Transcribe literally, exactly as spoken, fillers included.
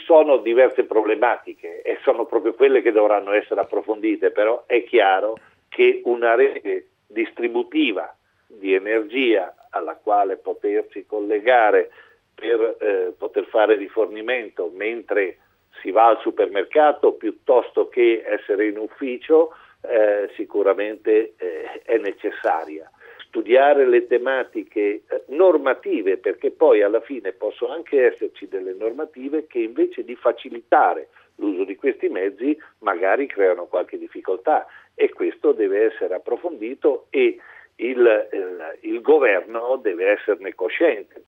sono diverse problematiche e sono proprio quelle che dovranno essere approfondite, però è chiaro che una rete distributiva di energia alla quale potersi collegare per eh, poter fare rifornimento mentre si va al supermercato piuttosto che essere in ufficio eh, sicuramente eh, è necessaria. Studiare le tematiche eh, normative, perché poi alla fine possono anche esserci delle normative che invece di facilitare l'uso di questi mezzi magari creano qualche difficoltà, e questo deve essere approfondito e il, il, il governo deve esserne cosciente.